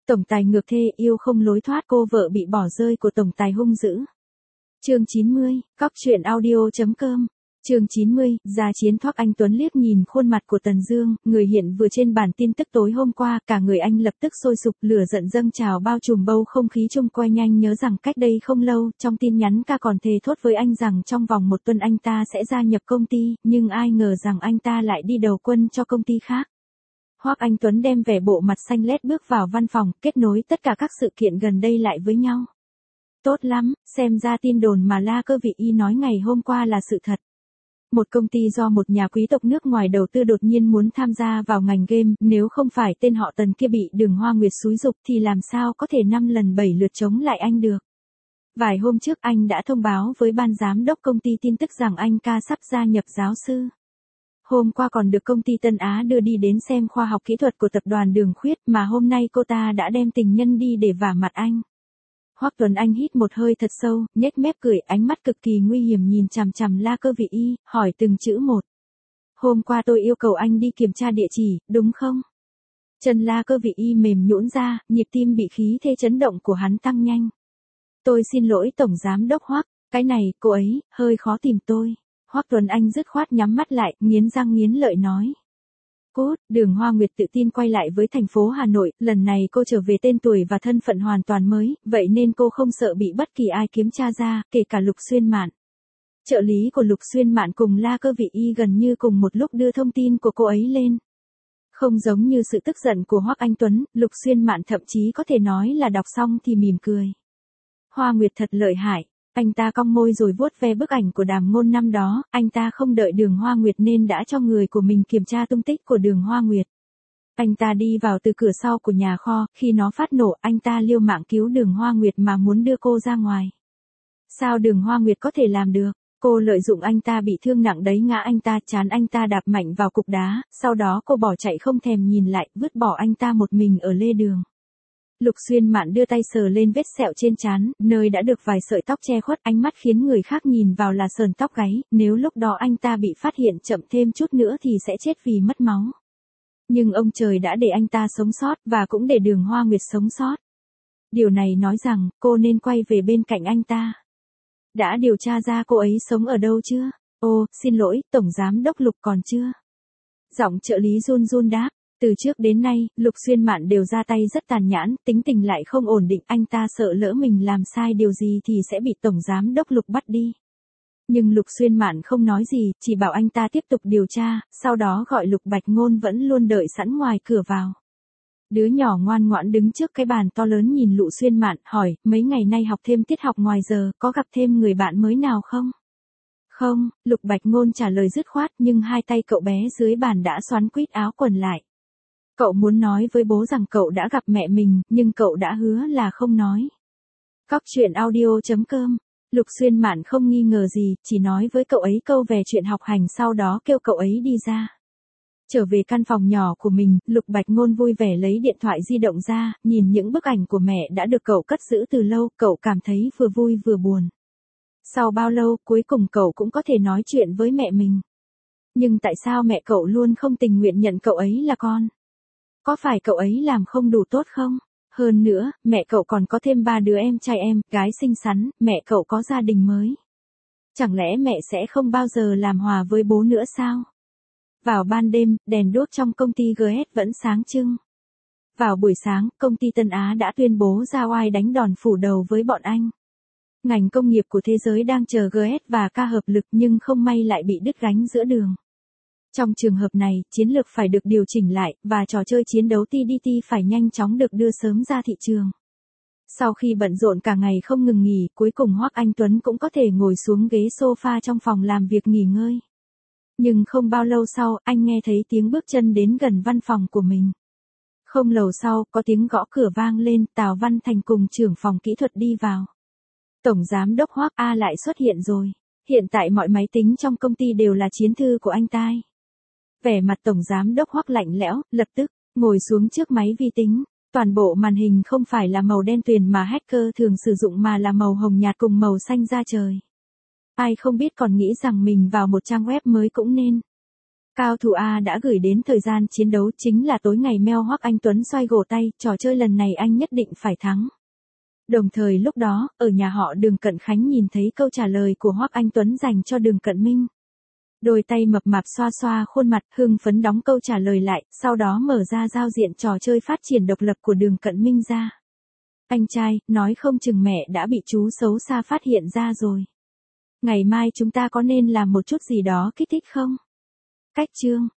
Tổng tài ngược thê yêu không lối thoát, cô vợ bị bỏ rơi của tổng tài hung dữ. Chương 90, Cóc truyện audio.com. Chương 90, ra chiến thoát. Anh Tuấn liếc nhìn khuôn mặt của Tần Dương, người hiện vừa trên bản tin tức tối hôm qua, cả người anh lập tức sôi sục, lửa giận dâng trào bao trùm bầu không khí chung quanh anh. Nhớ rằng cách đây không lâu, trong tin nhắn ca còn thề thốt với anh rằng trong vòng 1 tuần anh ta sẽ gia nhập công ty, nhưng ai ngờ rằng anh ta lại đi đầu quân cho công ty khác. Hoắc Anh Tuấn đem vẻ bộ mặt xanh lét bước vào văn phòng, kết nối tất cả các sự kiện gần đây lại với nhau. Tốt lắm, xem ra tin đồn mà La Cơ Vị Y nói ngày hôm qua là sự thật. Một công ty do một nhà quý tộc nước ngoài đầu tư đột nhiên muốn tham gia vào ngành game, nếu không phải tên họ Tần kia bị Đường Hoa Nguyệt xúi giục thì làm sao có thể 5 lần 7 lượt chống lại anh được. Vài hôm trước anh đã thông báo với ban giám đốc công ty tin tức rằng anh ca sắp gia nhập giáo sư. Hôm qua còn được công ty Tân Á đưa đi đến xem khoa học kỹ thuật của tập đoàn Đường Khuyết, mà hôm nay cô ta đã đem tình nhân đi để vả mặt anh. Hoắc Tuấn Anh hít một hơi thật sâu, nhếch mép cười, ánh mắt cực kỳ nguy hiểm nhìn chằm chằm La Cơ Vị Y, hỏi từng chữ một. Hôm qua tôi yêu cầu anh đi kiểm tra địa chỉ, đúng không? Chân La Cơ Vị Y mềm nhũn ra, nhịp tim bị khí thế chấn động của hắn tăng nhanh. Tôi xin lỗi Tổng Giám đốc Hoắc, cái này, cô ấy, hơi khó tìm tôi. Hoắc Tuấn Anh dứt khoát nhắm mắt lại, nghiến răng nghiến lợi nói. Cút. Đường Hoa Nguyệt tự tin quay lại với thành phố Hà Nội, lần này cô trở về tên tuổi và thân phận hoàn toàn mới, vậy nên cô không sợ bị bất kỳ ai kiếm tra ra, kể cả Lục Xuyên Mạn. Trợ lý của Lục Xuyên Mạn cùng La Cơ Vị Y gần như cùng một lúc đưa thông tin của cô ấy lên. Không giống như sự tức giận của Hoắc Anh Tuấn, Lục Xuyên Mạn thậm chí có thể nói là đọc xong thì mỉm cười. Hoa Nguyệt thật lợi hại. Anh ta cong môi rồi vuốt ve bức ảnh của Đàm Ngôn năm đó, anh ta không đợi Đường Hoa Nguyệt nên đã cho người của mình kiểm tra tung tích của Đường Hoa Nguyệt. Anh ta đi vào từ cửa sau của nhà kho, khi nó phát nổ, anh ta liều mạng cứu Đường Hoa Nguyệt mà muốn đưa cô ra ngoài. Sao Đường Hoa Nguyệt có thể làm được? Cô lợi dụng anh ta bị thương nặng đấy, ngã anh ta, chán anh ta đạp mạnh vào cục đá, sau đó cô bỏ chạy không thèm nhìn lại, vứt bỏ anh ta một mình ở lề đường. Lục Xuyên Mạn đưa tay sờ lên vết sẹo trên trán, nơi đã được vài sợi tóc che khuất, ánh mắt khiến người khác nhìn vào là sờn tóc gáy, nếu lúc đó anh ta bị phát hiện chậm thêm chút nữa thì sẽ chết vì mất máu. Nhưng ông trời đã để anh ta sống sót, và cũng để Đường Hoa Nguyệt sống sót. Điều này nói rằng, cô nên quay về bên cạnh anh ta. Đã điều tra ra cô ấy sống ở đâu chưa? Ô, xin lỗi, Tổng Giám đốc Lục còn chưa? Giọng trợ lý run run đáp. Từ trước đến nay, Lục Xuyên Mạn đều ra tay rất tàn nhẫn, tính tình lại không ổn định, anh ta sợ lỡ mình làm sai điều gì thì sẽ bị Tổng Giám đốc Lục bắt đi. Nhưng Lục Xuyên Mạn không nói gì, chỉ bảo anh ta tiếp tục điều tra, sau đó gọi Lục Bạch Ngôn vẫn luôn đợi sẵn ngoài cửa vào. Đứa nhỏ ngoan ngoãn đứng trước cái bàn to lớn nhìn Lục Xuyên Mạn, hỏi, mấy ngày nay học thêm tiết học ngoài giờ, có gặp thêm người bạn mới nào không? Không, Lục Bạch Ngôn trả lời dứt khoát, nhưng hai tay cậu bé dưới bàn đã xoắn quít áo quần lại. Cậu muốn nói với bố rằng cậu đã gặp mẹ mình, nhưng cậu đã hứa là không nói. Cóc truyện audio.com. Lục Xuyên Mạn không nghi ngờ gì, chỉ nói với cậu ấy câu về chuyện học hành, sau đó kêu cậu ấy đi ra. Trở về căn phòng nhỏ của mình, Lục Bạch Ngôn vui vẻ lấy điện thoại di động ra, nhìn những bức ảnh của mẹ đã được cậu cất giữ từ lâu, cậu cảm thấy vừa vui vừa buồn. Sau bao lâu, cuối cùng cậu cũng có thể nói chuyện với mẹ mình. Nhưng tại sao mẹ cậu luôn không tình nguyện nhận cậu ấy là con? Có phải cậu ấy làm không đủ tốt không? Hơn nữa, mẹ cậu còn có thêm 3 đứa em trai gái xinh xắn, mẹ cậu có gia đình mới. Chẳng lẽ mẹ sẽ không bao giờ làm hòa với bố nữa sao? Vào ban đêm, đèn đuốc trong công ty GS vẫn sáng trưng. Vào buổi sáng, công ty Tân Á đã tuyên bố ra oai đánh đòn phủ đầu với bọn anh. Ngành công nghiệp của thế giới đang chờ GS và K hợp lực nhưng không may lại bị đứt gánh giữa đường. Trong trường hợp này, chiến lược phải được điều chỉnh lại, và trò chơi chiến đấu TDT phải nhanh chóng được đưa sớm ra thị trường. Sau khi bận rộn cả ngày không ngừng nghỉ, cuối cùng Hoắc Anh Tuấn cũng có thể ngồi xuống ghế sofa trong phòng làm việc nghỉ ngơi. Nhưng không bao lâu sau, anh nghe thấy tiếng bước chân đến gần văn phòng của mình. Không lâu sau, có tiếng gõ cửa vang lên, Tào Văn Thành cùng trưởng phòng kỹ thuật đi vào. Tổng Giám đốc Hoắc A lại xuất hiện rồi. Hiện tại mọi máy tính trong công ty đều là chiến thư của anh ta. Vẻ mặt Tổng Giám đốc Hoắc lạnh lẽo, lập tức, ngồi xuống trước máy vi tính. Toàn bộ màn hình không phải là màu đen tuyền mà hacker thường sử dụng mà là màu hồng nhạt cùng màu xanh da trời. Ai không biết còn nghĩ rằng mình vào một trang web mới cũng nên. Cao thủ A đã gửi đến thời gian chiến đấu chính là tối ngày meo Hoắc Anh Tuấn xoay gỗ tay, trò chơi lần này anh nhất định phải thắng. Đồng thời lúc đó, ở nhà họ Đường Cận Khánh nhìn thấy câu trả lời của Hoắc Anh Tuấn dành cho Đường Cận Minh. Đôi tay mập mạp xoa xoa khuôn mặt, hưng phấn đóng câu trả lời lại, sau đó mở ra giao diện trò chơi phát triển độc lập của Đường Cận Minh ra. Anh trai, nói không chừng mẹ đã bị chú xấu xa phát hiện ra rồi. Ngày mai chúng ta có nên làm một chút gì đó kích thích không? Cách chương